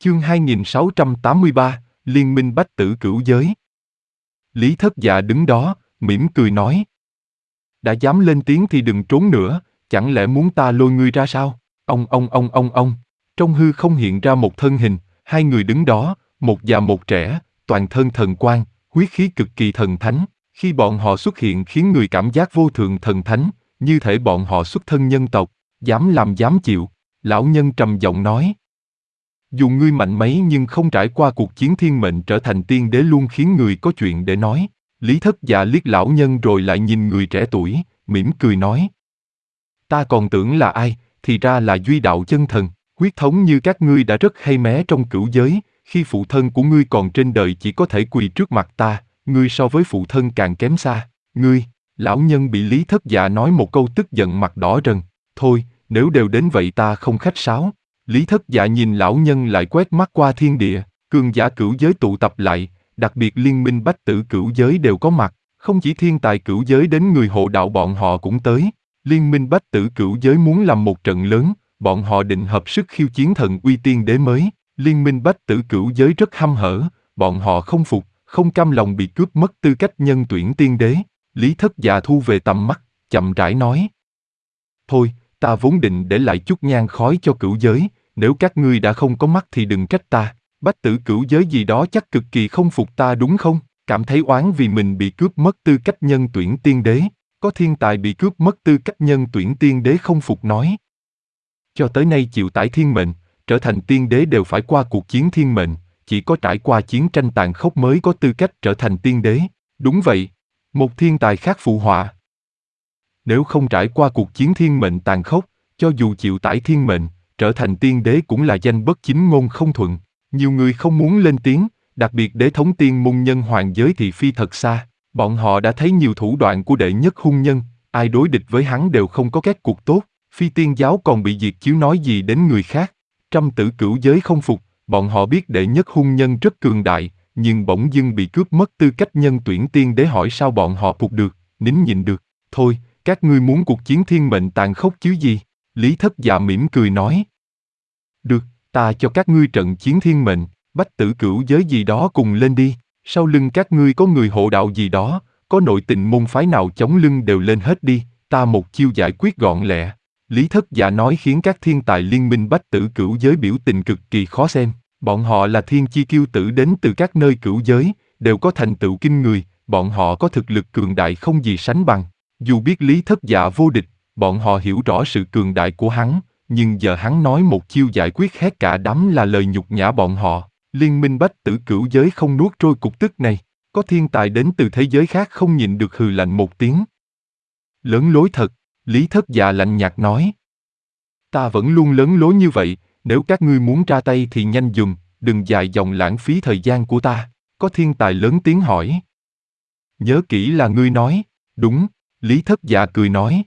Chương 2683, Liên minh Bách Tử Cửu Giới. Lý Thất Dạ đứng đó, mỉm cười nói. Đã dám lên tiếng thì đừng trốn nữa, chẳng lẽ muốn ta lôi ngươi ra sao? Ông. Trong hư không hiện ra một thân hình, hai người đứng đó, một già một trẻ, toàn thân thần quang, huyết khí cực kỳ thần thánh. Khi bọn họ xuất hiện khiến người cảm giác vô thượng thần thánh, như thể bọn họ xuất thân nhân tộc, dám làm dám chịu. Lão nhân trầm giọng nói. Dù ngươi mạnh mấy nhưng không trải qua cuộc chiến thiên mệnh trở thành tiên đế luôn khiến người có chuyện để nói. Lý Thất Dạ liếc lão nhân rồi lại nhìn người trẻ tuổi, mỉm cười nói. Ta còn tưởng là ai, thì ra là Duy Đạo chân thần, huyết thống như các ngươi đã rất hay mé trong cửu giới, khi phụ thân của ngươi còn trên đời chỉ có thể quỳ trước mặt ta, ngươi so với phụ thân càng kém xa. Ngươi, lão nhân bị Lý Thất Dạ nói một câu tức giận mặt đỏ rần. Thôi, nếu đều đến vậy ta không khách sáo. Lý Thất Dạ nhìn lão nhân lại quét mắt qua thiên địa, cường giả cửu giới tụ tập lại, đặc biệt liên minh Bách Tử Cửu Giới đều có mặt, không chỉ thiên tài cửu giới đến người hộ đạo bọn họ cũng tới. Liên minh Bách Tử Cửu Giới muốn làm một trận lớn, bọn họ định hợp sức khiêu chiến thần uy tiên đế mới. Liên minh Bách Tử Cửu Giới rất hăm hở, bọn họ không phục, không cam lòng bị cướp mất tư cách nhân tuyển tiên đế. Lý Thất Dạ thu về tầm mắt, chậm rãi nói. Thôi, ta vốn định để lại chút nhang khói cho cửu giới, nếu các ngươi đã không có mắt thì đừng trách ta. Bách Tử Cửu Giới gì đó chắc cực kỳ không phục ta đúng không? Cảm thấy oán vì mình bị cướp mất tư cách nhân tuyển tiên đế. Có thiên tài bị cướp mất tư cách nhân tuyển tiên đế không phục nói. Cho tới nay chịu tải thiên mệnh, trở thành tiên đế đều phải qua cuộc chiến thiên mệnh, chỉ có trải qua chiến tranh tàn khốc mới có tư cách trở thành tiên đế. Đúng vậy, một thiên tài khác phụ họa. Nếu không trải qua cuộc chiến thiên mệnh tàn khốc, cho dù chịu tải thiên mệnh, trở thành tiên đế cũng là danh bất chính ngôn không thuận. Nhiều người không muốn lên tiếng, đặc biệt đế thống tiên môn nhân hoàng giới thị phi thật xa. Bọn họ đã thấy nhiều thủ đoạn của đệ nhất hung nhân, ai đối địch với hắn đều không có kết cục tốt. Phi tiên giáo còn bị diệt chiếu nói gì đến người khác. Trăm Tử Cửu Giới không phục, bọn họ biết đệ nhất hung nhân rất cường đại, nhưng bỗng dưng bị cướp mất tư cách nhân tuyển tiên đế hỏi sao bọn họ phục được, nín nhịn được. Thôi, các ngươi muốn cuộc chiến thiên mệnh tàn khốc chứ gì? Lý Thất Dạ mỉm cười nói. Được, ta cho các ngươi trận chiến thiên mệnh, Bách Tử Cửu Giới gì đó cùng lên đi. Sau lưng các ngươi có người hộ đạo gì đó, có nội tình môn phái nào chống lưng đều lên hết đi, ta một chiêu giải quyết gọn lẹ. Lý Thất Dạ nói khiến các thiên tài liên minh Bách Tử Cửu Giới biểu tình cực kỳ khó xem. Bọn họ là thiên chi kiêu tử đến từ các nơi cửu giới, đều có thành tựu kinh người, bọn họ có thực lực cường đại không gì sánh bằng. Dù biết Lý Thất Dạ vô địch, bọn họ hiểu rõ sự cường đại của hắn, nhưng giờ hắn nói một chiêu giải quyết hết cả đám là lời nhục nhã bọn họ. Liên minh Bách Tử Cửu Giới không nuốt trôi cục tức này, có thiên tài đến từ thế giới khác không nhịn được hừ lạnh một tiếng. Lớn lối thật, Lý Thất Dạ lạnh nhạt nói. Ta vẫn luôn lớn lối như vậy, nếu các ngươi muốn ra tay thì nhanh dùm, đừng dài dòng lãng phí thời gian của ta. Có thiên tài lớn tiếng hỏi. Nhớ kỹ là ngươi nói, đúng, Lý Thất Dạ cười nói.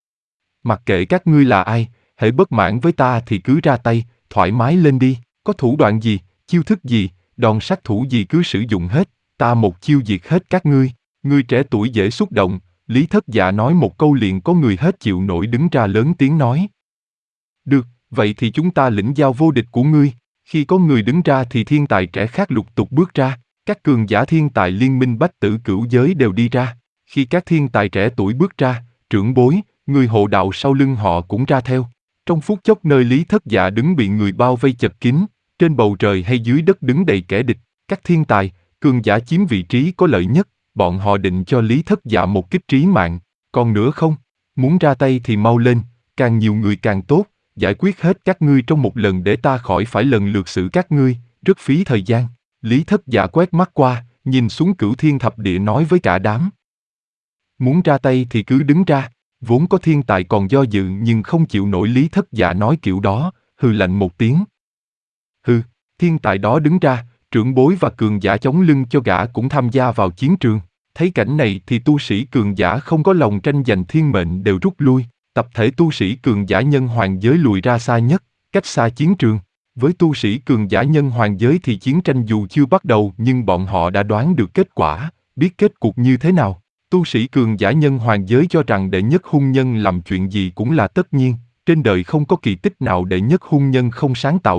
Mặc kệ các ngươi là ai, hễ bất mãn với ta thì cứ ra tay, thoải mái lên đi, có thủ đoạn gì, chiêu thức gì, đòn sát thủ gì cứ sử dụng hết, ta một chiêu diệt hết các ngươi. Người trẻ tuổi dễ xúc động, Lý Thất Dạ nói một câu liền có người hết chịu nổi đứng ra lớn tiếng nói. Được, vậy thì chúng ta lĩnh giao vô địch của ngươi. Khi có người đứng ra thì thiên tài trẻ khác lục tục bước ra, các cường giả thiên tài liên minh Bách Tử Cửu Giới đều đi ra. Khi các thiên tài trẻ tuổi bước ra, trưởng bối, người hộ đạo sau lưng họ cũng ra theo. Trong phút chốc nơi Lý Thất Dạ đứng bị người bao vây chật kín, trên bầu trời hay dưới đất đứng đầy kẻ địch, các thiên tài, cường giả chiếm vị trí có lợi nhất, bọn họ định cho Lý Thất Dạ một kích trí mạng, còn nữa không, muốn ra tay thì mau lên, càng nhiều người càng tốt, giải quyết hết các ngươi trong một lần để ta khỏi phải lần lượt xử các ngươi, rất phí thời gian. Lý Thất Dạ quét mắt qua, nhìn xuống Cửu Thiên Thập Địa nói với cả đám. Muốn ra tay thì cứ đứng ra, vốn có thiên tài còn do dự nhưng không chịu nổi Lý Thất Dạ nói kiểu đó, hừ lạnh một tiếng. Hừ, thiên tài đó đứng ra, trưởng bối và cường giả chống lưng cho gã cũng tham gia vào chiến trường. Thấy cảnh này thì tu sĩ cường giả không có lòng tranh giành thiên mệnh đều rút lui, tập thể tu sĩ cường giả nhân hoàng giới lùi ra xa nhất, cách xa chiến trường. Với tu sĩ cường giả nhân hoàng giới thì chiến tranh dù chưa bắt đầu nhưng bọn họ đã đoán được kết quả, biết kết cục như thế nào. Tu sĩ cường giả nhân hoàng giới cho rằng đệ nhất hung nhân làm chuyện gì cũng là tất nhiên, trên đời không có kỳ tích nào đệ nhất hung nhân không sáng tạo được.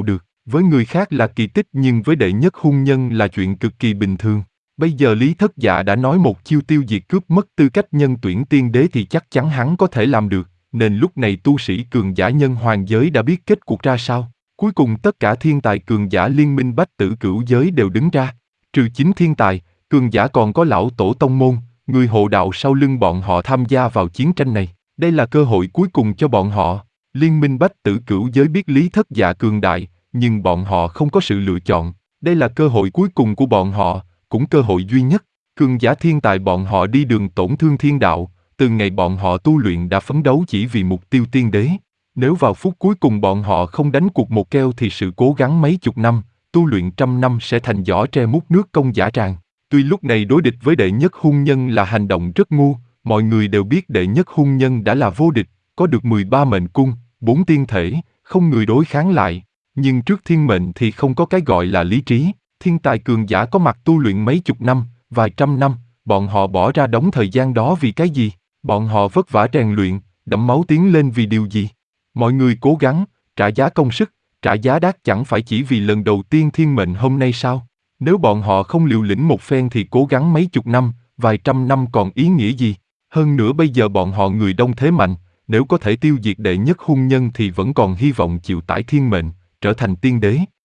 Với người khác là kỳ tích nhưng với đệ nhất hung nhân là chuyện cực kỳ bình thường. Bây giờ Lý Thất Dạ đã nói một chiêu tiêu diệt cướp mất tư cách nhân tuyển tiên đế thì chắc chắn hắn có thể làm được, nên lúc này tu sĩ cường giả nhân hoàng giới đã biết kết cuộc ra sao. Cuối cùng tất cả thiên tài cường giả liên minh bách tử cửu giới đều đứng ra. Trừ chính thiên tài, cường giả còn có lão tổ tông môn, người hộ đạo sau lưng bọn họ tham gia vào chiến tranh này. Đây là cơ hội cuối cùng cho bọn họ. Liên minh bách tử cửu giới biết Lý Thất Dạ cường đại, nhưng bọn họ không có sự lựa chọn. Đây là cơ hội cuối cùng của bọn họ, cũng cơ hội duy nhất. Cường giả thiên tài bọn họ đi đường tổn thương thiên đạo, từ ngày bọn họ tu luyện đã phấn đấu chỉ vì mục tiêu tiên đế. Nếu vào phút cuối cùng bọn họ không đánh cuộc một keo thì sự cố gắng mấy chục năm, tu luyện trăm năm sẽ thành giỏ tre múc nước công dã tràng. Tuy lúc này đối địch với đệ nhất hung nhân là hành động rất ngu, mọi người đều biết đệ nhất hung nhân đã là vô địch, có được 13 mệnh cung, 4 tiên thể, không người đối kháng lại. Nhưng trước thiên mệnh thì không có cái gọi là lý trí. Thiên tài cường giả có mặt tu luyện mấy chục năm, vài trăm năm, bọn họ bỏ ra đống thời gian đó vì cái gì? Bọn họ vất vả rèn luyện, đẫm máu tiến lên vì điều gì? Mọi người cố gắng, trả giá công sức, trả giá đắt chẳng phải chỉ vì lần đầu tiên thiên mệnh hôm nay sao? Nếu bọn họ không liều lĩnh một phen thì cố gắng mấy chục năm, vài trăm năm còn ý nghĩa gì? Hơn nữa bây giờ bọn họ người đông thế mạnh, nếu có thể tiêu diệt đệ nhất hung nhân thì vẫn còn hy vọng chịu tải thiên mệnh, trở thành tiên đế.